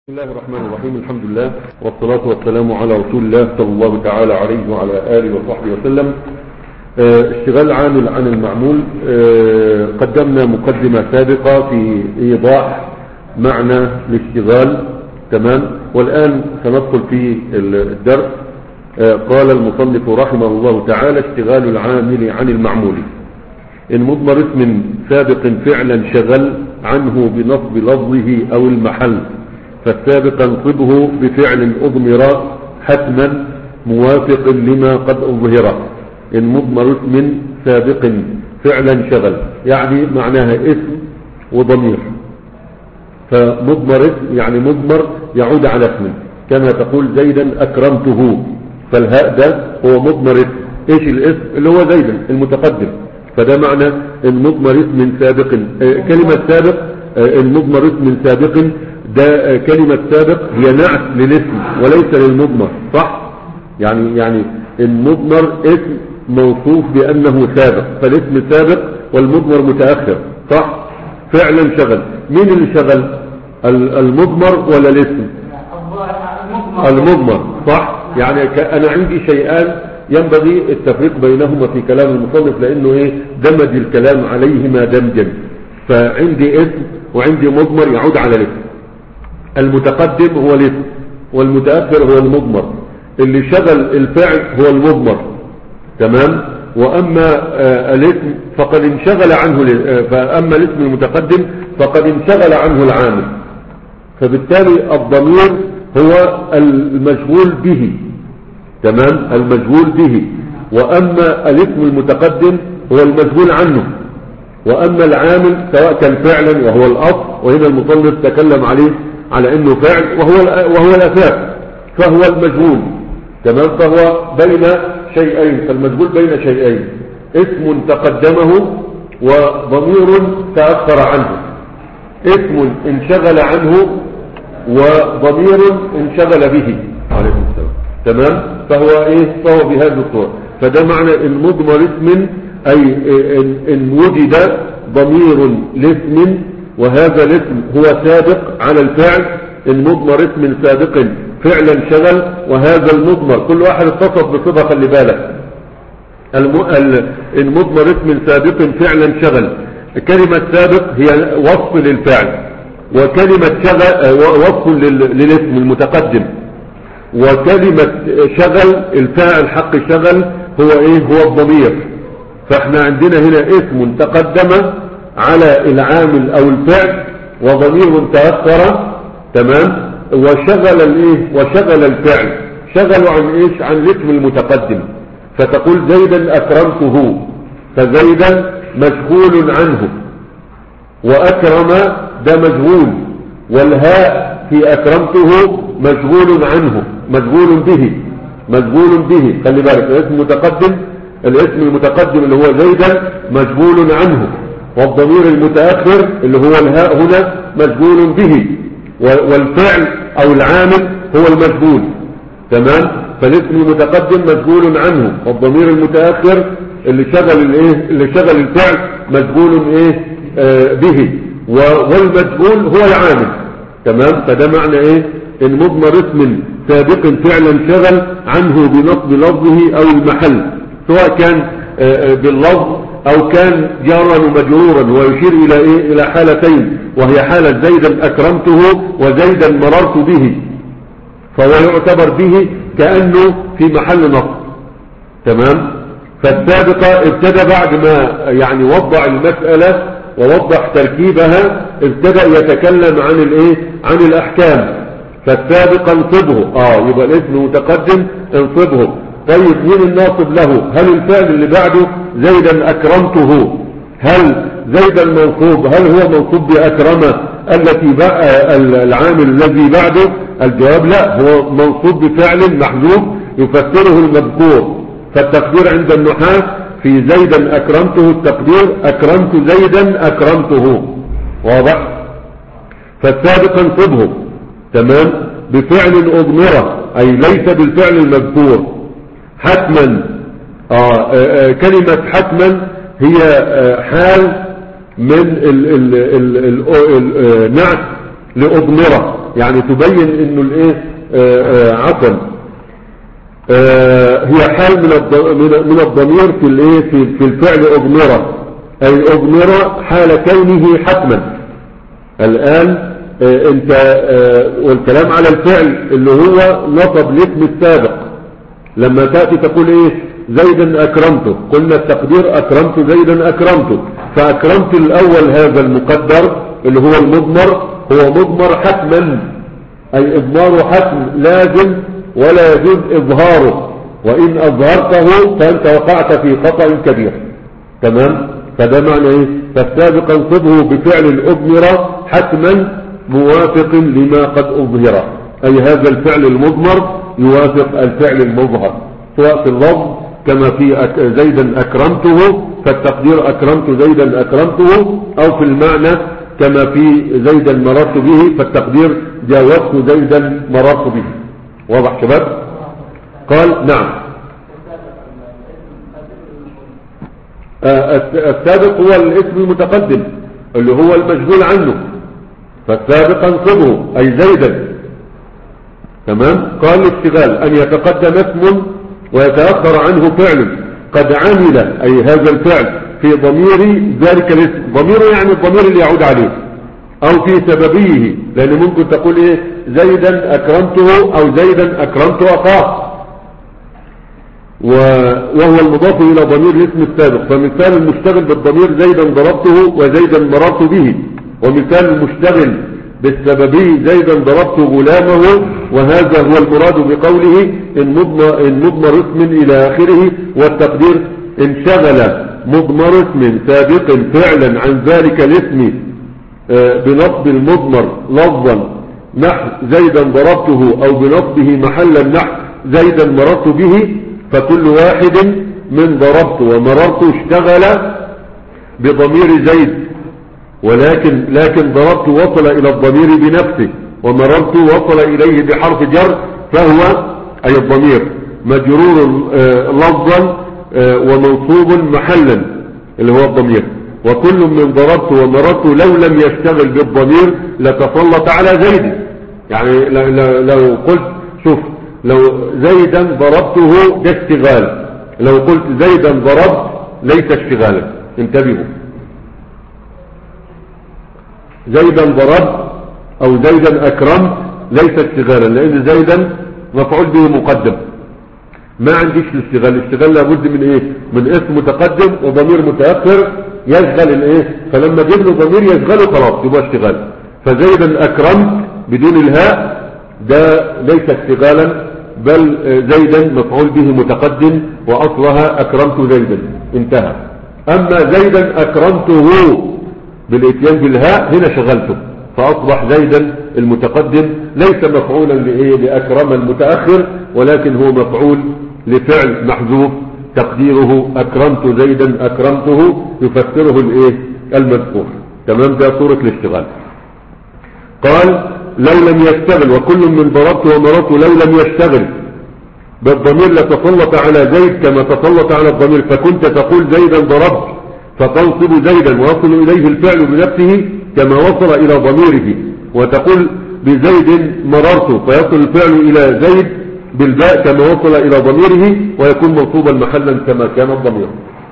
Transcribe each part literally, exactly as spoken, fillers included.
بسم الله الرحمن الرحيم. الحمد لله والصلاة والسلام على رسول الله صلى الله تعالى عليه وعلى آله وصحبه وسلم. اشتغال عامل عن المعمول. قدمنا مقدمة سابقة في إيضاح معنى الاشتغال، تمام، والآن سندخل في الدرس. قال المصنف رحمه الله تعالى: اشتغال العامل عن المعمول إن مضمر اسم سابق فعلا شغل عنه بنصب لفظه أو المحل، فالسابق انصبه بفعل أضمر حتما موافق لما قد أظهر. إن مضمر اسم سابق فعلا شغل، يعني معناها اسم وضمير، فمضمر اسم يعني مضمر يعود على اسم، كما تقول زيدا أكرمته، فالهاء ده هو مضمر اسم. ايش الاسم؟ اللي هو زيدا المتقدم، فده معنى المضمر اسم سابق. كلمة سابق المضمر اسم سابق، ده كلمة سابق هي نعت للاسم وليس للمضمر، صح؟ يعني يعني المضمر اسم موصوف بأنه سابق، فالاسم سابق والمضمر متأخر، صح؟ فعلا شغل. مين اللي شغل؟ المضمر ولا الاسم؟ المضمر، صح؟ يعني أنا عندي شيئان ينبغي التفريق بينهما في كلام المصنف، لأنه إيه؟ دمج الكلام عليهما دمجا. فعندي اسم وعندي مضمر يعود على الاسم. المتقدم هو الاسم والمتأخر هو المضمر، اللي شغل الفعل هو المضمر، تمام. وأما آه الاسم فقد انشغل عنه، فأما الاسم المتقدم فقد انشغل عنه العامل، فبالتالي الضمير هو المشغول به، تمام، المشغول به. وأما الاسم المتقدم هو المشغول عنه، وأما العامل سواء كان فعلا وهو الأصل، وهنا المصنف تكلم عليه على انه فعل وهو وهو الاساس، فهو المشغول، تمام. فهو بين شيئين، فالمشغول بين شيئين، اسم تقدمه وضمير تأخر عنه، اسم انشغل عنه وضمير انشغل به، عليكم السلام، تمام. فهو ايه؟ فهو بهذه الصورة. فده معنى المضمر اسم، اي ان وجد ضمير لاسم وهذا الاسم هو سابق على الفعل. المضمر اسم سابق فعلا شغل، وهذا المضمر كل واحد اتصف بصفة، خلي بالك. المضمر اسم سابق فعلا شغل، كلمة سابق هي وصف للفعل، وكلمة شغل وصف للاسم المتقدم، وكلمة شغل الفاعل حق شغل هو ايه؟ هو الضمير. فاحنا عندنا هنا اسم تقدم على العامل او الفعل وضمير تأخر، تمام، وشغل الايه؟ وشغل الفعل، شغلوا عن ايش؟ عن الاسم المتقدم. فتقول زيدا اكرمته، فزيدا مشغول عنه، واكرم ده مشغول، والهاء في اكرمته مشغول عنه، مشغول به، مشغول به. خلي بالك، الاسم المتقدم الاسم المتقدم اللي هو زيدا مشغول عنه، والضمير المتأخر اللي هو الهاء هنا مشغول به، والفعل او العامل هو المشغول، تمام. فالاسم المتقدم مشغول عنه، والضمير المتأخر اللي شغل الايه؟ اللي شغل الفعل مشغول ايه؟ آه به، والمشغول هو العامل، تمام. فده معنى ايه؟ ان مضمر اسم سابق فعلا شغل عنه بنصب لفظه او المحل، سواء كان آه باللفظ او كان جارا ومجرورا، ويشير الى ايه؟ الى حالتين، وهي حالة زيدا اكرمته وزيدا مررت به، فهو يعتبر به كأنه في محل نصب، تمام. فالسابقة ابتدى بعد ما يعني وضع المسألة ووضح تركيبها، ابتدى يتكلم عن الايه؟ عن الاحكام. فالسابقة انصبه، اه يبقى الاسم متقدم انصبه. طيب مين الناصب له؟ هل الفعل اللي بعده زيدا أكرمته، هل زيدا منصوب؟ هل هو منصوب بأكرمة التي بقى العامل الذي بعده؟ الجواب لا، هو منصوب بفعل محذوف يفسره المذكور. فالتقدير عند النحاة في زيدا أكرمته، التقدير أكرمت زيدا أكرمته، واضح؟ فالسابق انصبه، تمام، بفعل أضمره، أي ليس بالفعل المذكور. حتما، آه آه كلمة حتما هي آه حال من النعت لأضمرة، يعني تبين انه الايه عفوا هي حال من من الضمير في الايه في, في الفعل اضمر، اي اضمر حال كونه حتما. الان انت والكلام على الفعل اللي هو نصب الاسم السابق. لما تأتي تقول ايه زيدا اكرمته، قلنا التقدير اكرمت زيدا اكرمته، فاكرمت الاول هذا المقدر اللي هو المضمر هو مضمر حتما، اي اضماره حتم لازم ولا يجوز اظهاره، وان اظهرته فانت وقعت في خطأ كبير. تمام؟ فده معنى ايه؟ فالسابق انصبه بفعل الاضمر حتما موافق لما قد اظهر، اي هذا الفعل المضمر يوافق الفعل المظهر، سواء في اللفظ كما في أك... زيدا اكرمته فالتقدير اكرمت زيدا اكرمته، او في المعنى كما في زيدا مررت به فالتقدير جاوزت زيدا مررت به. واضح شباب؟ قال نعم. آه السابق هو الاسم المتقدم اللي هو المشغول عنه، فالسابق انصبه اي زيدا. تمام؟ قال الاشتغال ان يتقدم اسم ويتأخر عنه فعل قد عمل اي هذا الفعل في ضمير ذلك الاسم، ضميره يعني الضمير اللي يعود عليه، او في سببيه، لان ممكن تقول ايه زيدا اكرمته او زيدا اكرمت اخاه، وهو المضاف الى ضمير الاسم السابق. فمثال المشتغل بالضمير زيدا ضربته وزيدا مررت به، ومثال المشتغل بالسببي زيدا ضربت غلامه، وهذا هو المراد بقوله ان مضمر, إن مضمر اسم الى اخره، والتقدير انشغل مضمر اسم سابق فعلا عن ذلك الاسم بنصب المضمر لفظا نحو زيدا ضربته، او بنصبه محلا نحو زيدا مررت به، فكل واحد من ضربت ومررت اشتغل بضمير زيد، ولكن لكن ضربت وصل الى الضمير بنفسه، ومررت وصل اليه بحرف جر، فهو اي الضمير مجرور لفظا ومنصوب محلا اللي هو الضمير. وكل من ضربت ومررت لو لم يشتغل بالضمير لتسلط على زيد. يعني لو قلت شوف لو زيدا ضربته ده اشتغال، لو قلت زيدا ضربت ليس اشتغالا. انتبهوا، زيدا ضربت او زيدا اكرمت ليس اشتغالا، لان زيدا مفعول به مقدم، ما عنديش الاشتغال. الاشتغال لابد من ايه؟ من اسم متقدم وضمير متأخر يشغل الايه، فلما جيب له ضمير يشغله خلاص يبقى اشتغال. فزيدا اكرمت بدون الهاء ده ليس اشتغالا، بل زيدا مفعول به متقدم واصلها اكرمت زيدا، انتهى. اما زيدا اكرمته بالاتيان بالهاء هنا شغلته، فاصبح زيدا المتقدم ليس مفعولا لايه لاكرم المتاخر، ولكن هو مفعول لفعل محذوف تقديره اكرمت زيدا اكرمته، يفسره الايه المذكور. تمام؟ ده صورة الاشتغال. قال لو لم يشتغل، وكل من ضربت ومررت لو لم يشتغل بالضمير لتسلط على زيد كما تسلط على الضمير، فكنت تقول زيدا ضربت فتنصب زيدا ويصل اليه الفعل بنفسه كما وصل الى ضميره، وتقول بزيد مررت فيصل الفعل الى زيد بالباء كما وصل الى ضميره، ويكون منصوبا محلا كما كان الضمير.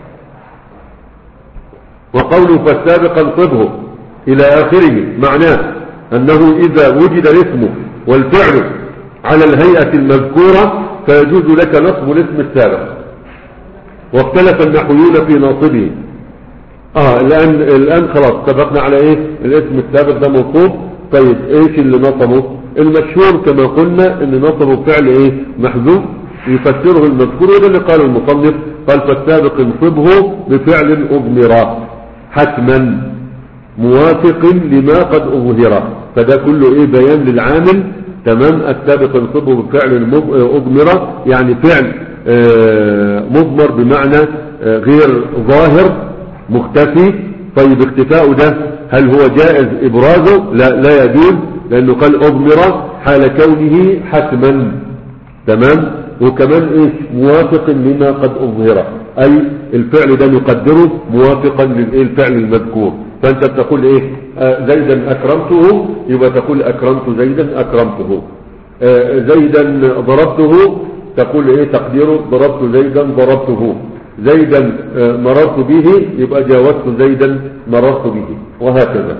وقوله فالسابق انصبه الى اخره معناه انه اذا وجد الاسم والفعل على الهيئة المذكورة فيجوز لك نصب الاسم السابق. واختلف النحويون في ناصبه. اه الان الان خلاص اتفقنا على ايه؟ الاسم السابق ده منصوب. طيب ايش اللي نصبه؟ المشهور كما قلنا ان نصبه فعل ايه؟ محذوف يفسره المذكور، وده اللي قال المصنف، قال فالسابق انصبه بفعل اضمر حتما موافق لما قد اظهر. فده كله ايه؟ بيان للعامل. تمام؟ السابق انصبه بفعل اضمر، يعني فعل مضمر بمعنى غير ظاهر مختفي. طيب اختفاؤه ده هل هو جائز ابرازه؟ لا لا يجوز، لانه قال اضمر حال كونه حتما. تمام؟ وكمان ايش؟ موافق لما قد اظهر، اي الفعل ده نقدره موافقا للفعل المذكور. فانت بتقول ايه آه زيدا اكرمته، يبقى تقول اكرمت زيدا اكرمته. آه زيدا ضربته، تقول ايه تقديره ضربت زيدا ضربته. زيدا آه مررت به، يبقى جاوزت زيدا مررت به، وهكذا.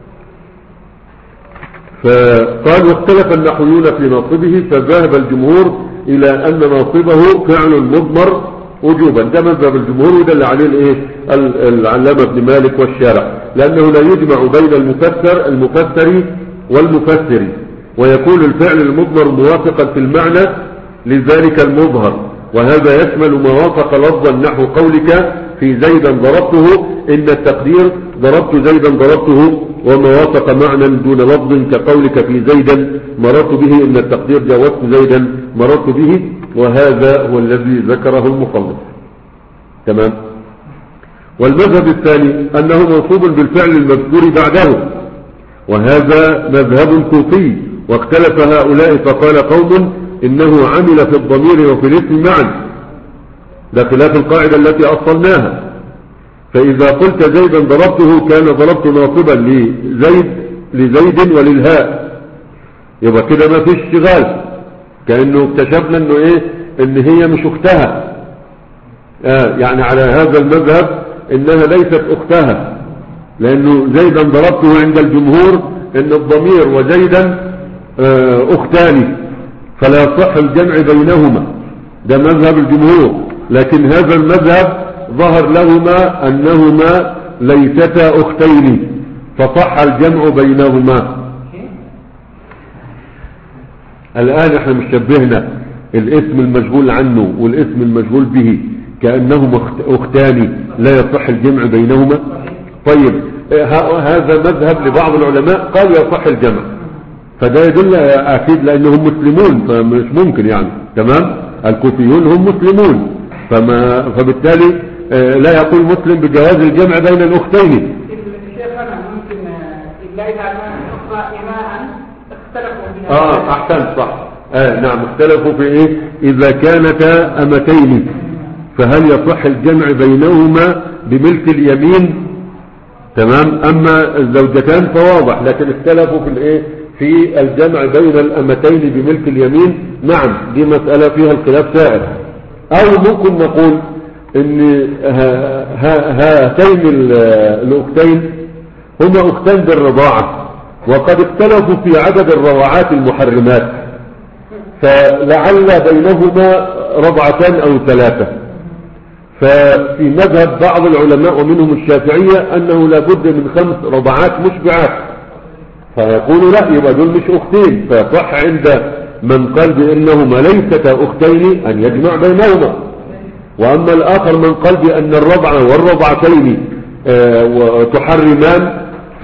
فقال واختلف النحويون في ناصبه، فذهب الجمهور الى ان ناصبه فعل مضمر وجوبا. ده مذهب الجمهور، وده اللي عليه الايه العلامه ابن مالك والشارع، لانه لا يجمع بين المفسر المفسر والمفسر، ويكون الفعل المضمر موافقا في المعنى لذلك المظهر، وهذا يشمل ما وافق لفظا نحو قولك في زيدا ضربته، ان التقدير ضربت زيدا ضربته، وما وافق معنى دون لفظ كقولك في زيدا مررت به، ان التقدير جاوزت زيدا مررت به، وهذا هو الذي ذكره المصنف. تمام. والمذهب الثاني انه منصوب بالفعل المذكور بعده، وهذا مذهب كوفي، واختلف هؤلاء فقال قوم انه عمل في الضمير وفي الاسم معا، ده خلاف القاعدة التي اصلناها. فاذا قلت زيدا ضربته كان ضربت ناصبا لزيد لزيد وللهاء، يبقى كده ما فيش اشتغال، كأنه اكتشفنا انه ايه ان هي مش اختها. آه يعني على هذا المذهب انها ليست اختها، لانه زيدا ضربته عند الجمهور ان الضمير وزيدا آه اختان، فلا يصح الجمع بينهما، ده مذهب الجمهور. لكن هذا المذهب ظهر لهما انهما ليستا اختين، فصح الجمع بينهما. الآن احنا مش شبهنا الاسم المشغول عنه والاسم المشغول به كأنهما اختان لا يصح الجمع بينهما. طيب هذا مذهب لبعض العلماء قال يصح الجمع، فده يدل اكيد لانهم مسلمون، فمش ممكن يعني. تمام. الكوفيون هم مسلمون، فما فبالتالي لا يقول مسلم بجواز الجمع بين الاختين. شيخنا ممكن الا اذا كان اماء اختلفوا في اه احسنت صح. آه نعم اختلفوا في ايه اذا كانتا امتين، فهل يصح الجمع بينهما بملك اليمين؟ تمام. اما الزوجتان فواضح، لكن اختلفوا في الايه في الجمع بين الامتين بملك اليمين. نعم دي مسألة فيها الخلاف سائر. او ممكن نقول ان هاتين الاختين هما اختان بالرضاعة، وقد اختلفوا في عدد الرضاعات المحرمات، فلعل بينهما رضعتان او ثلاثة. ففي مذهب بعض العلماء ومنهم الشافعية انه لابد من خمس رضعات مشبعات، فيقول لا يبقى دول مش اختين، فصح عند من قال بانهما ليستا اختين ان يجمع بينهما. واما الاخر من قال بان الرضعة والرضعتين اه تحرمان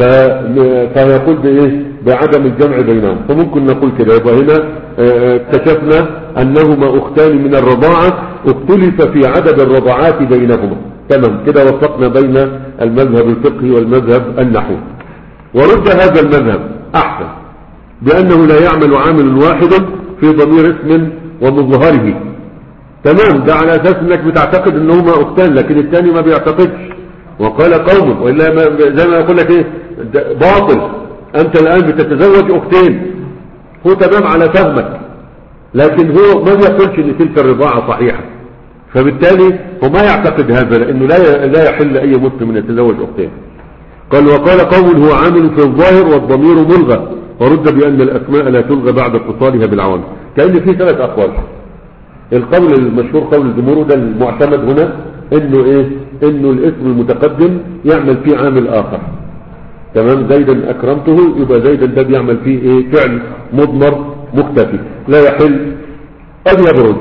فيقول بايه بعدم الجمع بينهم. فممكن نقول كده. يبقى هنا اكتشفنا انهما اختان من الرضاعة، اختلف في عدد الرضاعات بينهما. تمام كده وفقنا بين المذهب الفقهي والمذهب النحوي. ورد هذا المذهب احسن بانه لا يعمل عامل واحد في ضمير اسم ومظهره. تمام. ده على اساس انك بتعتقد انهما اختان، لكن الثاني ما بيعتقدش. وقال قوم والا زي ما اقول لك ايه باطل، انت الان بتتزوج اختين، هو تمام على فهمك، لكن هو ما بيقولش ان تلك الرضاعة صحيحة، فبالتالي هو ما يعتقد هذا، لانه لا لا يحل اي مسلم ان يتزوج اختين. قال وقال قوم هو عامل في الظاهر والضمير ملغى، ورد بان الاسماء لا تلغى بعد اتصالها بالعوامل. كأن في ثلاث اقوال. القول المشهور قول الجمهور، ده المعتمد هنا، انه ايه انه الاسم المتقدم يعمل فيه عامل اخر. تمام. زيدا اكرمته، يبقى زيدا ده بيعمل فيه ايه فعل مضمر مختفي لا يحل ان يبرز،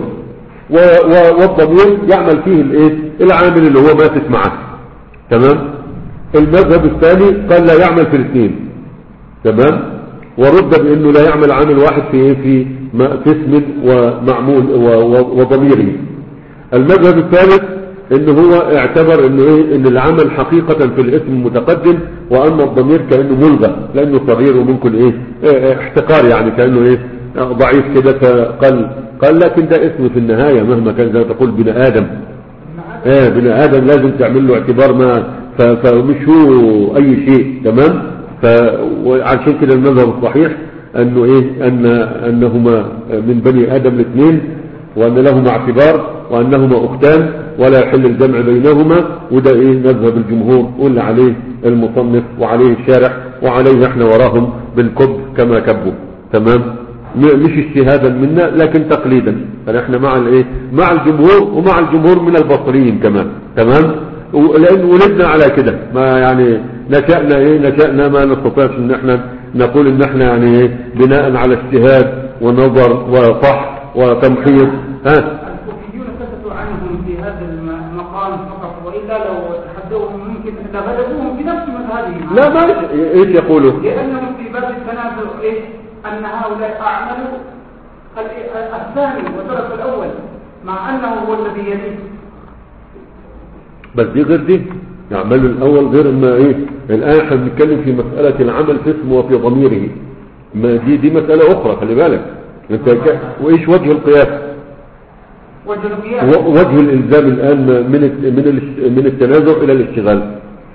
والضمير يعمل فيه الايه العامل اللي هو ماتت معه. تمام. المذهب الثاني قال لا يعمل في الاثنين. تمام. ورد بانه لا يعمل عامل واحد في ايه في اسم ومعمول وضميره. المذهب الثالث ان هو اعتبر انه ايه ان العمل حقيقة في الاسم المتقدم، واما الضمير كأنه ملغى لانه صغير وممكن ايه, إيه احتقار، يعني كأنه ايه ضعيف كده فقال قال لكن ده اسم في النهاية مهما كان، زي ما تقول بني ادم. ايه بني ادم لازم تعمل له اعتبار ما فمش هو اي شيء. تمام. فعشان كده المذهب الصحيح انه ايه ان انهما من بني ادم الاثنين، وان لهما اعتبار، وانهما اختان ولا يحل الجمع بينهما. وده ايه مذهب الجمهور واللي عليه المصنف وعليه الشارح وعليه احنا وراهم بالكب كما كبوا. تمام. مش اجتهادا منا لكن تقليدا، فنحن مع الايه مع الجمهور ومع الجمهور من البصريين كمان. تمام. لان ولدنا على كده، ما يعني نشأنا ايه نشأنا ما نستطيعش ان احنا نقول ان احنا يعني ايه بناء على اجتهاد ونظر وصح وتمحيص. ها الكوفيون سكتوا عنهم في هذا المقام فقط، والا لو تحدوهم ممكن لغلبوهم بنفس مذهبهم. لا ما ايش يقولوا؟ لانهم في باب التنازع ايه ان هؤلاء اعملوا الثاني وترك الاول مع انه هو الذي يليه. بس دي غير دي، يعملوا الاول غير ما ايه. الان احنا بنتكلم في مسألة العمل في اسمه وفي ضميره، ما دي دي مسألة اخرى. خلي بالك انت ك... وايش وجه القياس؟ وجه القياس و... وجه الالزام الان من من من التنازع الى الاشتغال.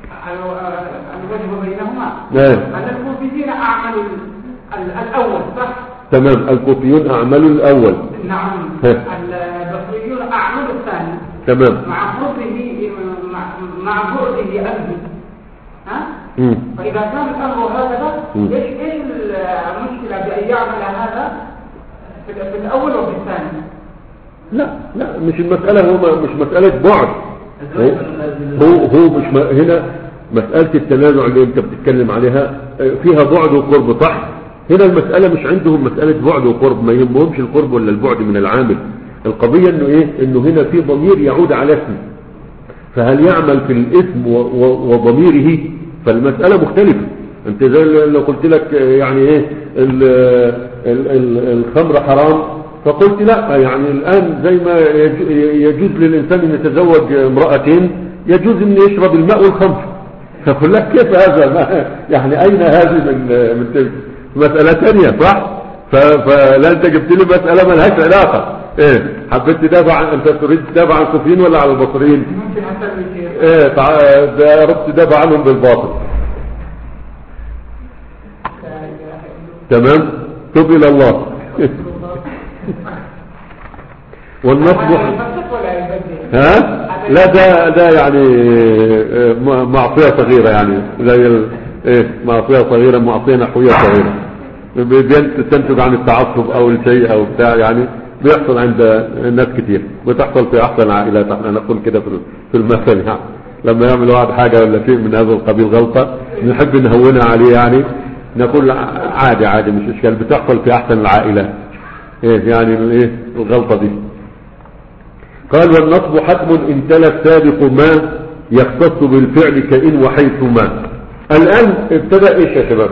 الوجه بينهما نعم. ان الكوفيين اعملوا الاول صح. تمام. الكوفيون اعملوا الاول. نعم. البصريون اعملوا الثاني. تمام. مع قربه مع بعده عنه. ها؟ مم. فإذا كان الأمر هكذا ايش ايش المشكلة بأن يعمل هذا في الأول وفي الثاني؟ لا لا مش المسألة، هو مش مسألة بعد، هو هو مش م... هنا مسألة التنازع اللي انت بتتكلم عليها فيها بعد وقرب صح. هنا المسألة مش عندهم مسألة بعد وقرب، ما يهمهمش القرب ولا البعد من العامل. القضية انه ايه انه هنا في ضمير يعود على اسم، فهل يعمل في الاسم وضميره؟ فالمسألة مختلفة. انت زي لو قلت لك يعني ايه ال ال ال الخمر حرام، فقلت لا يعني الان زي ما يجوز للانسان ان يتزوج امرأتين يجوز ان يشرب الماء والخمر. فقل لك كيف هذا؟ ما يعني اين هذه من من مسألة ثانية صح؟ فلا انت جبت لي مسألة ما لهاش علاقة. ايه حبيت تدافع عن انت تريد تدافع عن الكوفيين ولا على البصريين؟ ممكن اسوي شيء. ايه اردت تدافع عنهم بالباطل. تمام. تب الى الله. والنصب ها لا ده ده يعني معصية صغيرة، يعني زي ايه معصية صغيرة، معصية نحوية صغيرة تنتج عن التعصب او الشيء او بتاع، يعني بيحصل عند الناس كتير، بتحصل في احسن العائلات. احنا نقول كده في المثل يعني لما يعمل واحد حاجة ولا شيء من هذا القبيل غلطة نحب نهونها عليه، يعني نقول عادي عادي مش اشكال، بتحصل في احسن العائلات. ايه يعني ايه الغلطة دي؟ قال والنصب حتم ان تلا السابق ما يختص بالفعل كإن وحيث ما. الان ابتدأ ايش يا شباب؟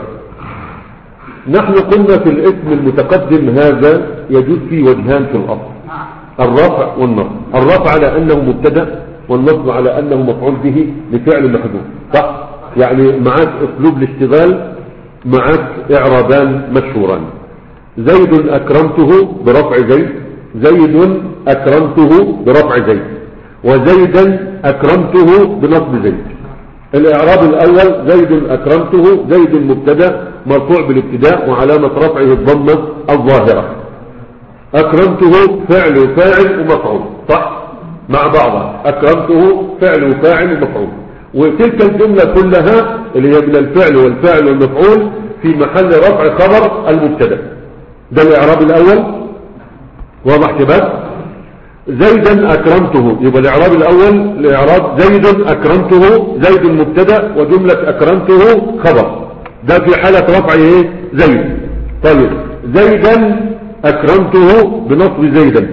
نحن قلنا في الاسم المتقدم هذا يجوز فيه وجهان في الأصل، الرفع والنصب. الرفع على أنه مبتدأ، والنصب على أنه مفعول به لفعل محذوف صح؟ يعني معاك أسلوب الاشتغال، معاك إعرابان مشهوران. زيد أكرمته برفع زيد، زيد أكرمته برفع زيد، وزيدا أكرمته بنصب زيد. الإعراب الأول زيد أكرمته، زيد مبتدأ مرفوع بالابتداء وعلامة رفعه الضمة الظاهرة. أكرمته فعل وفاعل ومفعول صح مع بعضها، أكرمته فعل وفاعل ومفعول. وتلك الجملة كلها اللي هي من الفعل والفاعل والمفعول في محل رفع خبر المبتدأ. ده الإعراب الأول واضح شباب؟ زيدا أكرمته يبقى الإعراب الأول الإعراب زيد أكرمته، زيد المبتدأ وجملة أكرمته خبر، ده في حالة رفع ايه زيد. طيب زيدا أكرمته بنصب زيدا،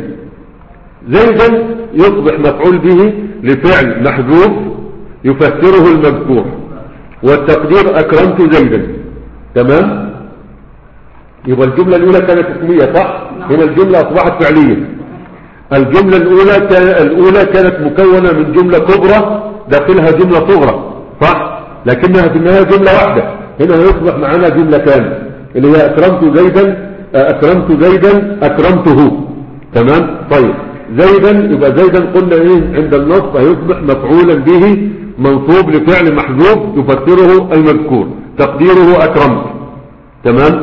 زيدا يصبح مفعول به لفعل محذوف يفسره المذكور، والتقدير أكرمت زيدا. تمام. يبقى الجملة الأولى كانت اسمية صح، هنا الجملة أصبحت فعلية. الجملة الأولى كان الأولى كانت مكونة من جملة كبرى داخلها جملة صغرى صح، لكنها في النهاية جملة واحدة. هنا يصبح معنا جملة كاملة اللي هي أكرمت زيدا، أكرمت زيدا أكرمته. تمام. طيب زيدا يبقى زيدا قلنا ايه عند النصب هيصبح مفعولا به منصوب لفعل محذوف يفسره المذكور تقديره أكرمت. تمام.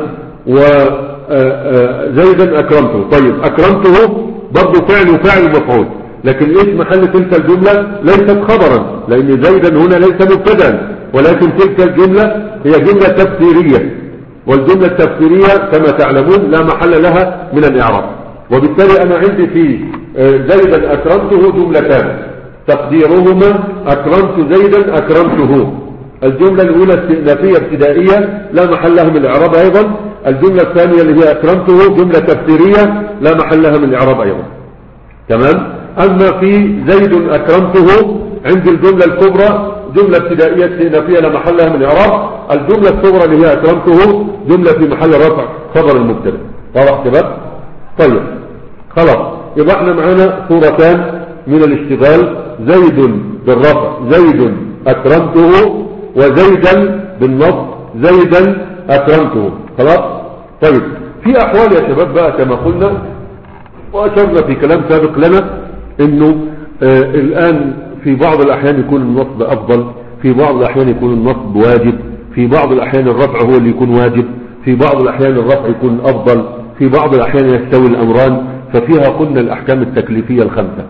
وزيدا أكرمته. طيب أكرمته برضو فعل وفاعل مفعول، لكن ايش محل تلك الجملة؟ ليست خبرا، لان زيدا هنا ليس مبتدا، ولكن تلك الجملة هي جملة تفسيرية، والجملة التفسيرية كما تعلمون لا محل لها من الإعراب. وبالتالي أنا عندي في زيدا أكرمته جملتان تقديرهما أكرمت زيدا أكرمته. الجملة الأولى استئنافية ابتدائية لا محل لها من الإعراب أيضا. الجملة الثانية اللي هي أكرمته جملة تفسيرية لا محل لها من الإعراب أيضا. تمام. أما في زيد أكرمته عند الجملة الكبرى جملة ابتدائية استئنافية لا محل لها من الإعراب. الجملة الصغرى اللي هي أكرمته جملة في محل رفع خبر المبتدا. واضح شباب؟ طيب خلاص، يبقى احنا معانا صورتان من الاشتغال، زيد بالرفع زيد أكرمته، وزيدا بالنصب زيدا أكرمته. خلاص. طيب في أحوال يا شباب بقى كما قلنا وأشرنا في كلام سابق لنا انه آه الآن في بعض الأحيان يكون النصب أفضل، في بعض الأحيان يكون النصب واجب، في بعض الأحيان الرفع هو اللي يكون واجب، في بعض الأحيان الرفع يكون أفضل، في بعض الأحيان يستوي الأمران. ففيها قلنا الأحكام التكليفية الخمسة،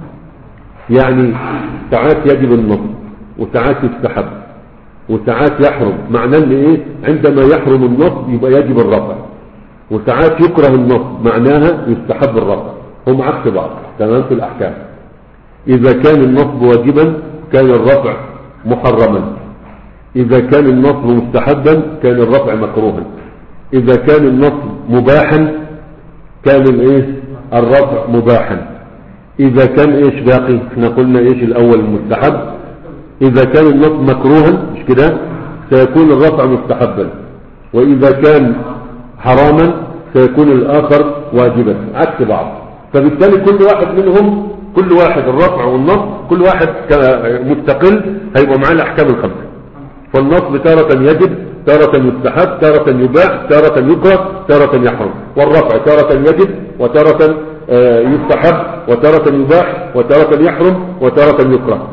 يعني ساعات يجب النصب وساعات يستحب وساعات يحرم. معناه ان ايه؟ عندما يحرم النصب يبقى يجب الرفع، وساعات يكره النصب معناها يستحب الرفع. هم عكس بعض. تمام. في الأحكام إذا كان النصب واجبا كان الرفع محرما، إذا كان النصب مستحبا كان الرفع مكروها، إذا كان النصب مباحا كان الايه؟ الرفع مباحا. إذا كان ايش باقي؟ احنا قلنا ايش الأول المستحب. إذا كان النصب مكروها مش كده سيكون الرفع مستحبا، وإذا كان حراما سيكون الآخر واجبا، عكس بعض. فبالتالي كل واحد منهم كل واحد الرفع والنصب كل واحد مستقل هيبقى معاه الأحكام الخمسة. فالنصب تارة يجب، تارة يستحب، تارة يباح، تارة يكره، تارة يحرم. والرفع تارة يجب وتارة يستحب وتارة يباح وتارة يحرم وتارة يكره.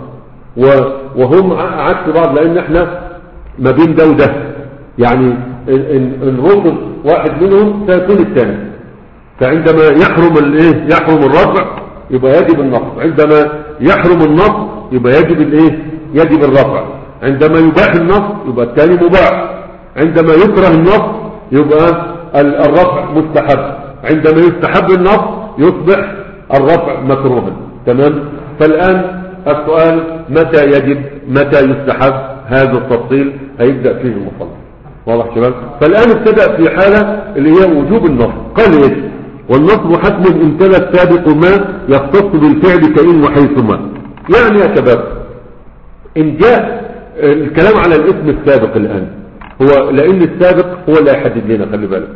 وهم عكس بعض، لأن احنا ما بين ده وده، يعني ان رفض واحد منهم سيكون الثاني. فعندما يحرم الايه؟ يحرم الرفع يبقى يجب النصب، عندما يحرم النصب يبقى يجب الايه؟ يجب الرفع، عندما يباح النصب يبقى الثاني مباح، عندما يكره النصب يبقى الرفع مستحب، عندما يستحب النصب يصبح الرفع مكروها. تمام. فالآن السؤال متى يجب متى يستحب؟ هذا التفصيل هيبدأ فيه المصنف. واضح شباب؟ فالآن ابتدأ في حالة اللي هي وجوب النصب. قال ايش؟ والنصب حتم إن تلا السابق ما يختص بالفعل كإن وحيثما. يعني يا شباب إن جاء الكلام على الاسم السابق الآن، هو لأن السابق هو اللي يحدد لنا، خلي بالك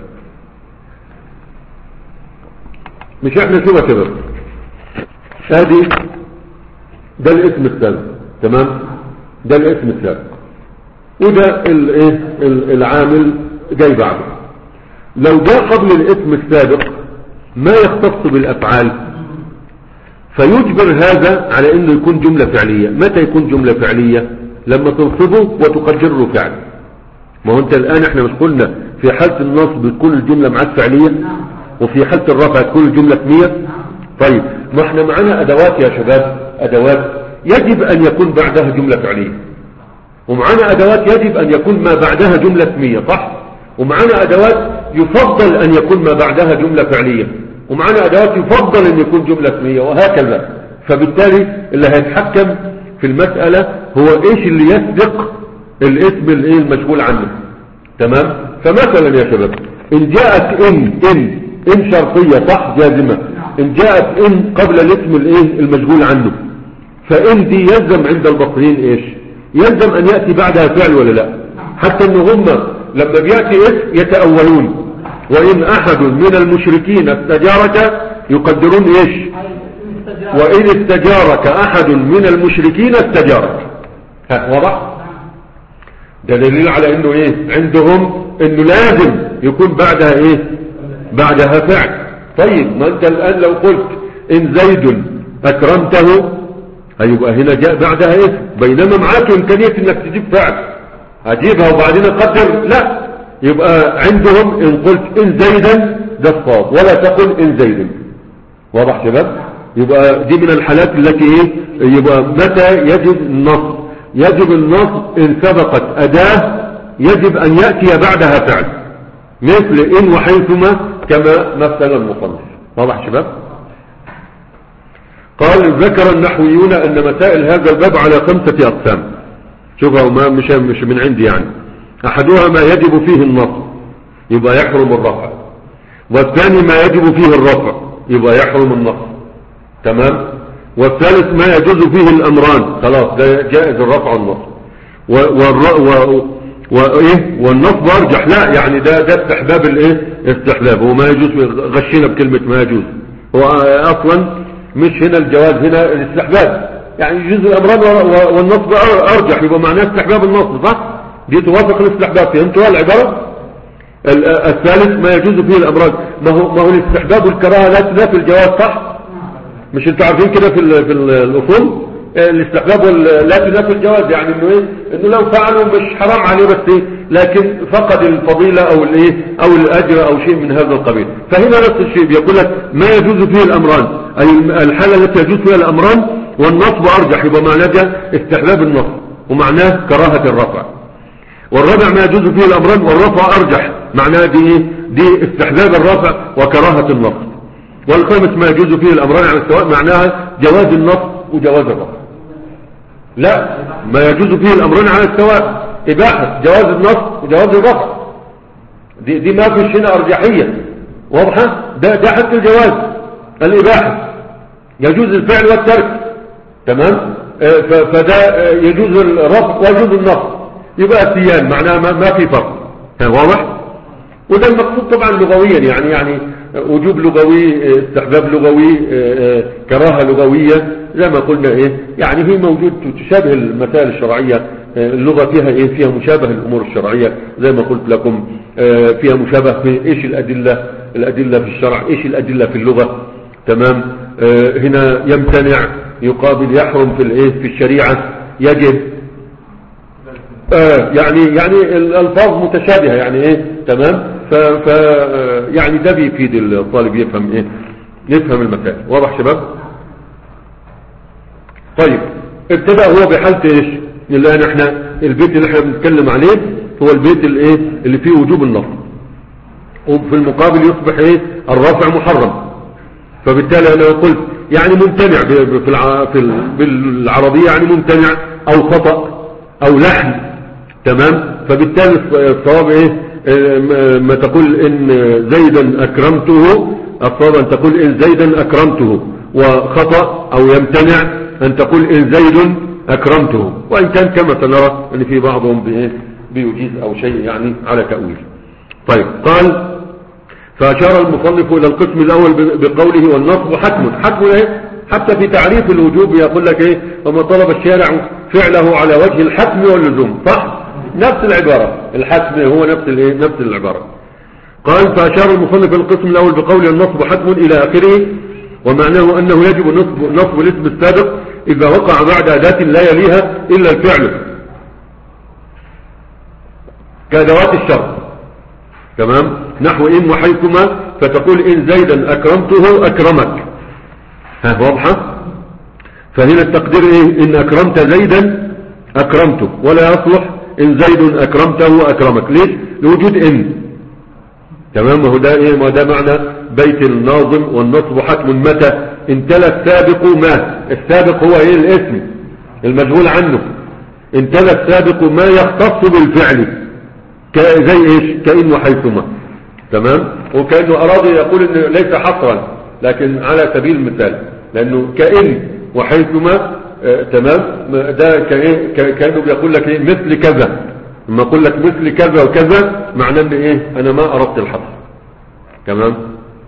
مش احنا. شو يا شباب؟ هذه ده الاسم السابق. تمام. ده الاسم السابق وده الايه العامل جاي بعده. لو جاء قبل الاسم السابق ما يختص بالافعال فيجبر هذا على انه يكون جملة فعلية. متى يكون جملة فعلية؟ لما تنصبه وتقدره فعل. ما هو انت الان احنا مش قلنا في حالة النصب تكون الجملة معاك فعلية، وفي حالة الرفع تكون الجملة اسمية. طيب ما احنا معانا ادوات يا شباب، ادوات يجب ان يكون بعدها جملة فعلية، ومعانا ادوات يجب ان يكون ما بعدها جملة اسمية، صح؟ ومعانا ادوات يفضل ان يكون ما بعدها جملة فعلية، ومعانا ادوات يفضل ان يكون جملة اسمية، وهكذا. فبالتالي اللي هيتحكم في المسألة هو ايش اللي يسبق الاسم الايه المشغول عنه. تمام. فمثلا يا شباب ان جاءت ان ان ان شرطية صح جازمة، ان جاءت ان قبل الاسم الايه المشغول عنه، فان دي يلزم عند البصريين ايش؟ يلزم ان يأتي بعدها فعل ولا لا؟ حتى ان هم لما بيأتي اسم يتأولون، وان احد من المشركين استجارك يقدرون ايش؟ وان استجارك احد من المشركين استجارك. ها واضح؟ ده دليل على انه ايه عندهم؟ انه لازم يكون بعدها ايه؟ بعدها فعل. طيب ما انت الان لو قلت ان زيد اكرمته هيبقى هنا جاء بعدها اسم، بينما معاك امكانية انك تجيب فعل هجيبها وبعدين اقدر، لا، يبقى عندهم ان قلت ان زيدا ده الصاد، ولا تقل ان زيدا. واضح شباب؟ يبقى دي من الحالات التي ايه، يبقى متى يجب النصب؟ يجب النصب ان سبقت اداة يجب ان يأتي بعدها فعل، مثل ان وحيثما كما مثل المصنف. واضح شباب؟ قال ذكر النحويون ان مسائل هذا الباب على خمسة اقسام. شوفوا ما مش مش من عندي يعني. احدها ما يجب فيه النصب يبقى يحرم الرفع، والثاني ما يجب فيه الرفع يبقى يحرم النصب، تمام. والثالث ما يجوز فيه الامران، خلاص ده جائز الرفع والنصب. وايه والنصب ارجح، لا يعني ده ده استحباب الايه، استحباب، وما يجوز غشينا بكلمه ما يجوز، هو اصلا مش هنا الجواز، هنا الاستحباب، يعني يجوز الامران والنصب ارجح، يبقى معناه استحباب النصب، صح؟ دي توافق الاستحباب، فهمتوا العباره؟ الثالث ما يجوز فيه الامران، ما هو ما هو الاستحباب والكراهه لا تنافي الجواز، صح؟ مش انتوا عارفين كده في في الاصول الاستحباب لا تنافي الجواز، يعني انه ايه، انه لو فعلوا مش حرام عليه، بس ايه، لكن فقد الفضيله او الايه او الاجر او شيء من هذا القبيل. فهنا نفس الشيء بيقول لك ما يجوز فيه الامران، اي الحاله التي يجوز فيها الامران والنصب ارجح، يبقى معناه استحباب النصب ومعناه كراهه الرفع. والرابع ما يجوز فيه الامران والرفع ارجح، معناه دي ايه، دي استحباب الرفع وكراهه النصب. والخامس ما يجوز فيه الامران على السواء، معناها جواز النصب وجواز الرفع. لا، ما يجوز فيه الامران على السواء، اباحه جواز النصب وجواز الرفع، دي دي ما فيش هنا ارجحيه. واضحه؟ ده ده حتى الجواز الاباحه يجوز الفعل والترك، تمام. فده يجوز الرفع ويجوز النصب، يبقى السيان معناها ما, ما في فرق. واضح؟ وده المقصود طبعا لغويا، يعني يعني وجوب لغوي، استحباب لغوي، كراهه لغويه، زي ما قلنا ايه، يعني هي موجود تشابه المسائل الشرعيه، اللغه فيها ايه، فيها مشابه الامور الشرعيه، زي ما قلت لكم فيها مشابه في ايش الادله، الادله في الشرع، ايش الادله في اللغه، تمام. هنا يمتنع يقابل يحرم في الايه، في الشريعه يجب، آه يعني يعني الالفاظ متشابهه، يعني ايه، تمام. ف, ف يعني ده بيفيد الطالب يفهم ايه، يفهم المسائل. واضح شباب؟ طيب ابتدأ هو بحالة ايش الان؟ احنا البيت اللي احنا بنتكلم عليه هو البيت الايه اللي فيه وجوب النصب، وفي المقابل يصبح ايه، الرفع محرم. فبالتالي انا قلت يعني ممتنع في الع... في ال... بالعربية، يعني ممتنع او خطأ او لحن، تمام. فبالتالي الصواب ايه، ما تقول ان زيدا اكرمته، الصواب ان تقول ان زيدا اكرمته، وخطأ او يمتنع ان تقول ان زيد اكرمته، وان كان كما سنرى ان في بعضهم بايه بيجيز او شيء يعني على تأويل. طيب قال فاشار المصنف الى القسم الاول بقوله والنصب حتم. حتم ايه؟ حتى في تعريف الوجوب يقول لك ايه، وما طلب الشارع فعله على وجه الحتم واللزوم، صح؟ نفس العبارة، الحتم هو نفس الايه، نفس العبارة. قال فاشار المصنف القسم الاول بقول النصب حتم الى اخره، ومعناه انه يجب نصب نصب الاسم السابق اذا وقع بعد اداة لا يليها الا الفعل كادوات الشرط، تمام. نحو ان وحيثما، فتقول ان زيدا اكرمته اكرمك، ها واضحة؟ فهنا التقدير ايه، ان اكرمت زيدا اكرمته، ولا يصلح ان زيد اكرمته اكرمك. ليش؟ لوجود ان، تمام. ما هو ده ايه، ما ده معنى بيت الناظم والنصب حتم متى ان تلا السابق ما. السابق هو ايه، الاسم المشغول عنه. ان تلا السابق ما يختص بالفعل زي ايش، كأن وحيثما، تمام. وكأنه اراد يقول انه ليس حصرا، لكن على سبيل المثال، لانه كأن وحيثما آه تمام، ده كأنه بيقول لك ايه، مثل كذا. لما اقول لك مثل كذا وكذا معناه ان ايه، انا ما اردت الحصر، تمام.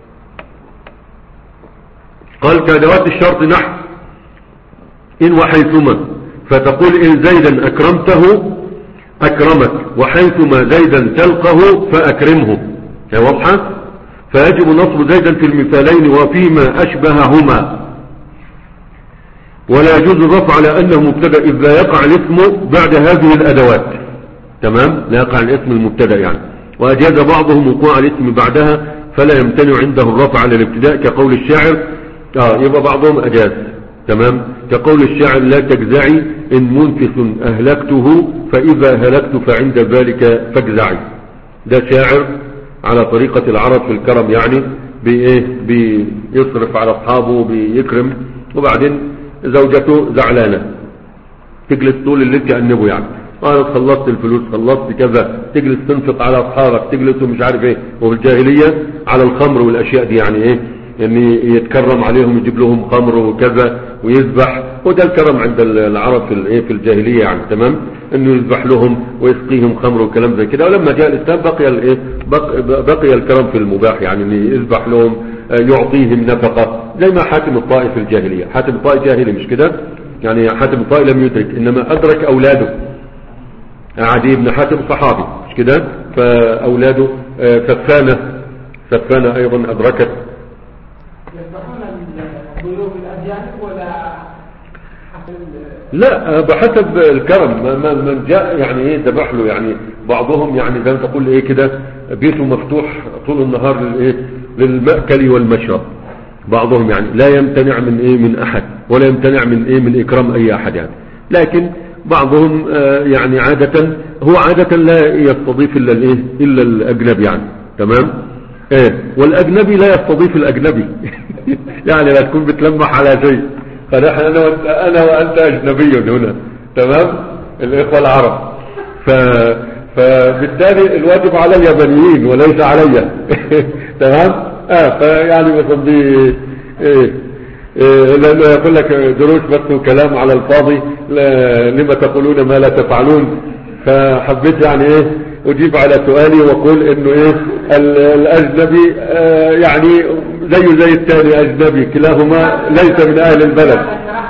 قال كادوات الشرط نحو ان وحيثما، فتقول ان زيدا اكرمته اكرمك، وحيثما زيدا تلقه فاكرمه، هي واضحة؟ فيجب نصب زيدا في المثالين وفيما اشبههما. ولا يجوز الرفع على أنه مبتدأ إذ لا يقع الاسم بعد هذه الأدوات. تمام، لا يقع الاسم المبتدأ يعني. وأجاز بعضهم وقوع الاسم بعدها فلا يمتنع عنده الرفع على الابتداء كقول الشاعر. آه يبقى بعضهم أجاز. تمام، كقول الشاعر لا تجزعي إن منفس أهلكته فإذا هلكت فعند ذلك فاجزعي. ده شاعر على طريقة العرب في الكرم يعني، بإيه بيصرف على أصحابه بيكرم، وبعدين زوجته زعلانة تجلس طول الليل كأنبه يعني، قالت خلصت الفلوس خلصت كذا، تجلس تنفق على أصحابك تجلس ومش عارف ايه. وفي الجاهلية على الخمر والأشياء دي يعني ايه، يعني يتكرم عليهم يجيب لهم خمر وكذا ويذبح، وده الكرم عند العرب في الايه في الجاهلية يعني. تمام، انه يذبح لهم ويسقيهم خمر وكلام زي كده. ولما جاء الاسلام بقي الايه بقي الكرم في المباح يعني، انه يذبح لهم يعطيهم نفقة زي ما حاتم الطائي في الجاهلية. حاتم الطائي جاهلي مش كده يعني، حاتم الطائي لم يدرك انما ادرك اولاده. عدي بن حاتم صحابي مش كده، فاولاده سفانة سفانة ايضا ادركت. ضيوف الأجانب ولا لا بحسب الكرم، من جاء يعني ايه ذبح له يعني. بعضهم يعني زي ما تقول ايه كده بيته مفتوح طول النهار للايه للمأكل والمشرب. بعضهم يعني لا يمتنع من ايه من احد، ولا يمتنع من ايه من اكرام اي احد يعني. لكن بعضهم آه يعني عادة هو عادة لا يستضيف الا الايه الا الاجنبي يعني. تمام، ايه والاجنبي لا يستضيف الاجنبي يعني لا تكون بتلمح على شيء، فنحن انا وانت, أنا وأنت اجنبي هنا. تمام، الاخوة العرب. ف فبالتالي الواجب على اليابانيين وليس علي. تمام، اه فيعني بصدي ايه إيه لانه يقول لك دروس بس وكلام على الفاضي، لما تقولون ما لا تفعلون. فحبيت يعني ايه اجيب على سؤالي واقول انه ايه الاجنبي آه يعني زيه زي الثاني اجنبي، كلاهما ليس من اهل البلد.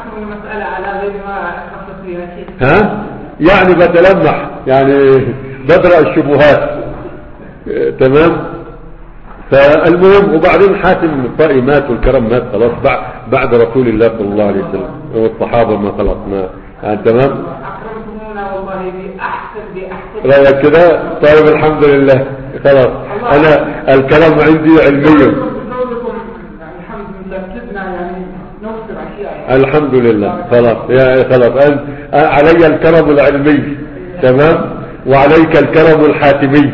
ها يعني بتلمح يعني بدرأ الشبهات. آه تمام. فالمهم وبعدين حاتم الطائي مات والكرم مات خلاص بعد رسول الله صلى الله عليه وسلم والصحابة ما خلاص ما يعني. تمام، والله بأحسن بأحسن رأيك كده. طيب الحمد لله خلاص انا الكلام عندي علمي الحمد لله. خلاص يا خلاص علي الكرم العلمي. تمام، وعليك الكرم الحاتمي.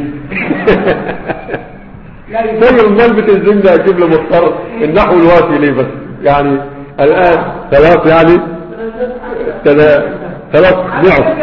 زي المال بتنزلني اجيب له مضطر النحو الوافي ليه بس يعني الان خلاص يعني خلاص نعم.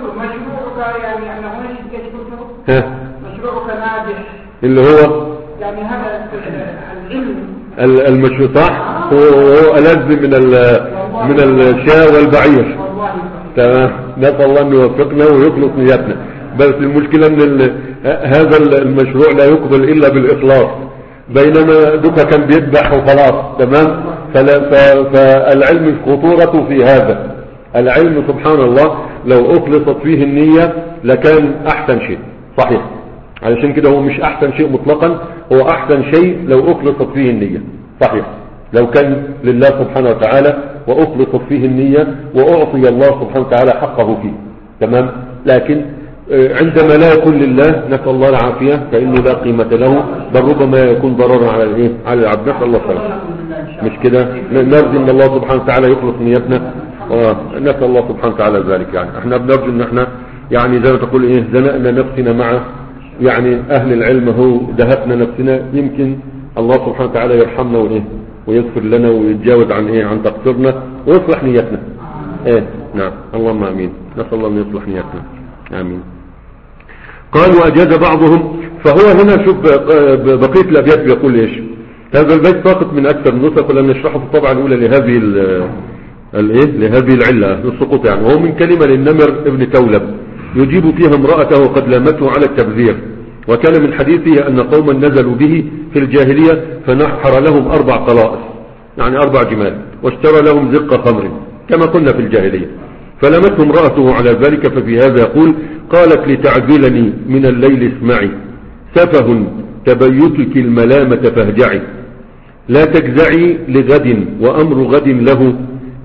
مشروعك ناجح اللي هو يعني هذا العلم المشروع صح، هو هو ألذ من من الشاة والبعير. تمام، نسأل الله أن يوفقنا ويخلص نياتنا. بس المشكلة أن هذا المشروع لا يقبل إلا بالإخلاص، بينما دوكا كان بيذبح وخلاص. تمام، فالعلم خطورته في هذا. العلم سبحان الله لو أخلصت فيه النية لكان أحسن شيء. صحيح، علشان كده هو مش أحسن شيء مطلقا، هو أحسن شيء لو أخلصت فيه النية. صحيح، لو كان لله سبحانه وتعالى وأخلصت فيه النية وأعطي الله سبحانه وتعالى حقه فيه. تمام، لكن عندما لا يكون لله نسأل الله العافية فإنه لا قيمة له، بل ربما يكون ضررا على الايه على العبد. نسأل الله خير مش كده، نرجو ان الله سبحانه وتعالى يخلص نيتنا ونسأل الله سبحانه وتعالى ذلك. يعني احنا بنرجو ان احنا يعني زي ما تقول ايه زنقنا نفسنا مع يعني اهل العلم، هو دهتنا نفسنا، يمكن الله سبحانه وتعالى يرحمنا وايه ويغفر لنا ويتجاوز عن ايه عن تقصيرنا ويصلح نيتنا. ايه نعم، اللهم امين. نسأل الله ان يصلح نيتنا، امين. قال واجاز بعضهم. فهو هنا شوف بقية الابيات بيقول ايش. هذا البيت ساقط من اكثر النسخ ولم نشرحه في الطبعة الاولى لهذه الايه لهذه العلة للسقوط يعني. وهو من كلمة للنمر ابن تولب يجيب فيها امرأته وقد لامته على التبذير. وكان من حديثه ان قوما نزلوا به في الجاهلية فنحر لهم اربع قلائص يعني اربع جمال، واشترى لهم زق خمر كما قلنا في الجاهلية. فلمته امرأته على ذلك. ففي هذا يقول قالت لتعذلني من الليل اسمعي سفه تبيتك الملامة فاهجعي لا تجزعي لغد وأمر غد له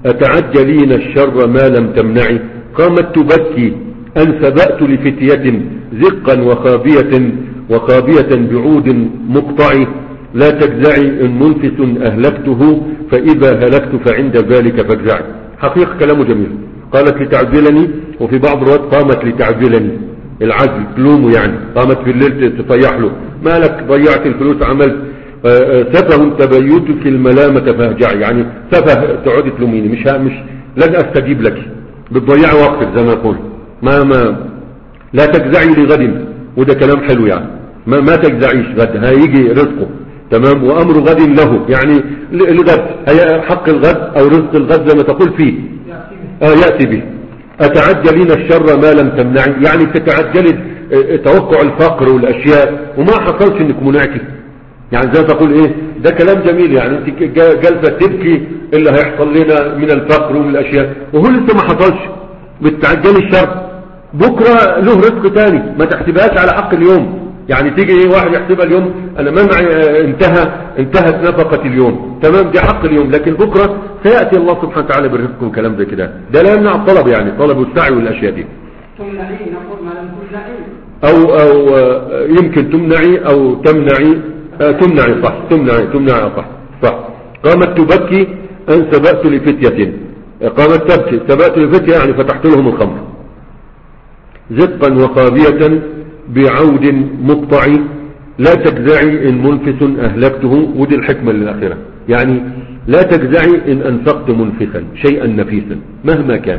أتعجلين الشر ما لم تمنعي قامت تبكي أن سبأت لفتية زقا وخابية وخابية بعود مقطع لا تجزعي إن منفس أهلكته فإذا هلكت فعند ذلك فاجزعي. حقيقة كلامه جميل. قالت لتعجلني، وفي بعض الروايات قامت لتعجلني العجل تلومه، يعني قامت في الليل تطيح له مالك ضيعت الفلوس عملت سفه تبيتك الملامة فاهجعي، يعني سفه تقعدي تلوميني مش مش لن استجيب لك بتضيعي وقتك زي ما يقول ما ما لا تجزعي لغد، وده كلام حلو يعني ما ما تجزعيش غد هيجي رزقه تمام وامر غد له، يعني الغد هي حق الغد او رزق الغد زي ما تقول فيه آه يأتي به. أتعجلين الشر ما لم تمنعي، يعني تتعجلي توقع الفقر والاشياء وما حصلش انك منعتي، يعني زي ما تقول ايه ده كلام جميل، يعني انت جالسه تبكي اللي هيحصل لنا من الفقر ومن الاشياء وهو لسه ما حصلش، بتعجلي الشر بكره له رزق تاني ما تحسبهاش على حق اليوم، يعني تيجي ايه واحد يحسبها اليوم انا ما معي انتهى انتهت نفقة اليوم تمام دي حق اليوم، لكن بكره سياتي الله سبحانه وتعالى برزق وكلام زي كده، ده لا يمنع الطلب، يعني طلب والسعي والاشياء دي. تمنعي نقول ما لم تمنعي او او يمكن تمنعي او تمنعي آه تمنعي صح تمنعي تمنعي صح صح. قامت تبكي ان سبأت لفتية، قامت تبكي سبأت لفتية يعني فتحت لهم الخمر زقا وخابية بعود مقطع لا تجزعي ان منفس اهلكته، ودي الحكمة للآخرة، يعني لا تجزعي ان انفقت منفسا شيئا نفيسا مهما كان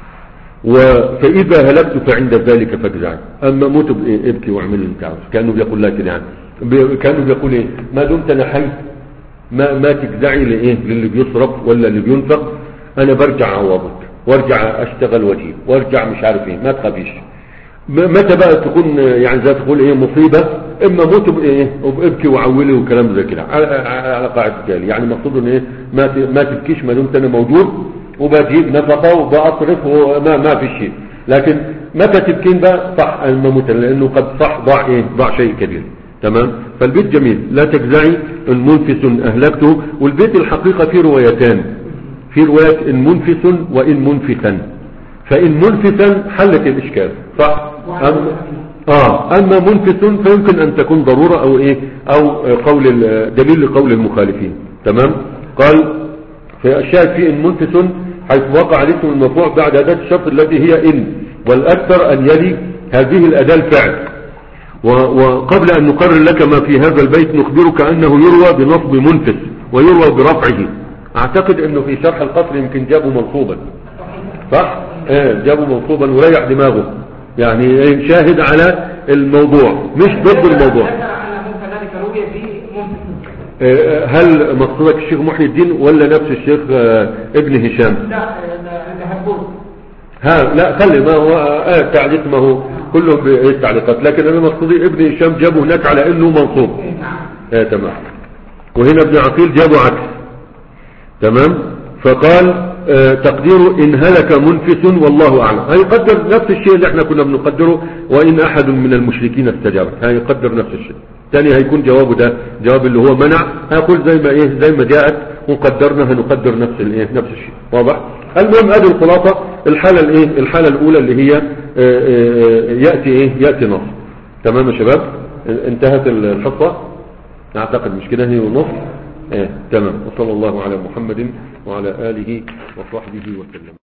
فإذا هلكت فعند ذلك فاجزعي، اما موت ابكي واعمل اللي انت عاوز، كانه بيقول لك يعني كانوا بيقول ايه ما دمت انا حي ما ما تجزعي لايه للي بيصرف ولا اللي بينفق، انا برجع اعوضك وارجع اشتغل واجيب وارجع مش عارف ايه ما تخافيش. متى بقى تكون يعني زي تقول ايه مصيبة اما موت بايه وبابكي وعولي وكلام زي كده على قاعدة الجالي، يعني مقصود ان ايه ما ما تبكيش ما دمت انا موجود وبجيب نفقه وبأصرف وما ما في شيء، لكن متى تبكين بقى صح الموت لانه قد صح ضاع ايه ضاع شيء كبير تمام. فالبيت جميل لا تجزعي ان منفس اهلكته، والبيت الحقيقة في روايتان، في رواية ان منفس وان منفسا، فان منفسا حلت الاشكال صح أم اه اما منفس فيمكن ان تكون ضرورة او ايه او قول دليل لقول المخالفين تمام. قال في الشاهد في ان منفس حيث وقع الاسم المرفوع بعد اداة الشرط التي هي ان، والاكثر ان يلي هذه الاداة الفعل. وقبل ان نقرر لك ما في هذا البيت نخبرك انه يروى بنصب منفس ويروى برفعه، اعتقد انه في شرح القصر يمكن جابوا منصوبا صح ايه جابوا منصوبا وريح دماغه، يعني ايه شاهد على الموضوع مش ضد الموضوع. هل مقصودك الشيخ محي الدين ولا نفس الشيخ ابن هشام؟ لا ها لا خلي ما هو آه تعليق ما هو كلهم بالتعليقات، لكن انا مقصودي ابن هشام جابه هناك على انه منصوب اه تمام، وهنا ابن عقيل جابه عكس تمام. فقال اه تقديره ان هلك منفس والله اعلم، هيقدر نفس الشيء اللي احنا كنا بنقدره وان احد من المشركين استجاب، هيقدر نفس الشيء ثاني هيكون جوابه ده جواب اللي هو منع، هيقول زي ما ايه زي ما جاءت وقدرنا هنقدر نفس الايه نفس الشيء واضح. المهم ادي الخلاصه الحاله الايه الحاله الاولى اللي هي اه اه ياتي ايه ياتي نص تمام يا شباب. انتهت الحصه اعتقد مش كده هي ونص اه تمام. وصلى الله على محمد وعلى اله وصحبه وسلم.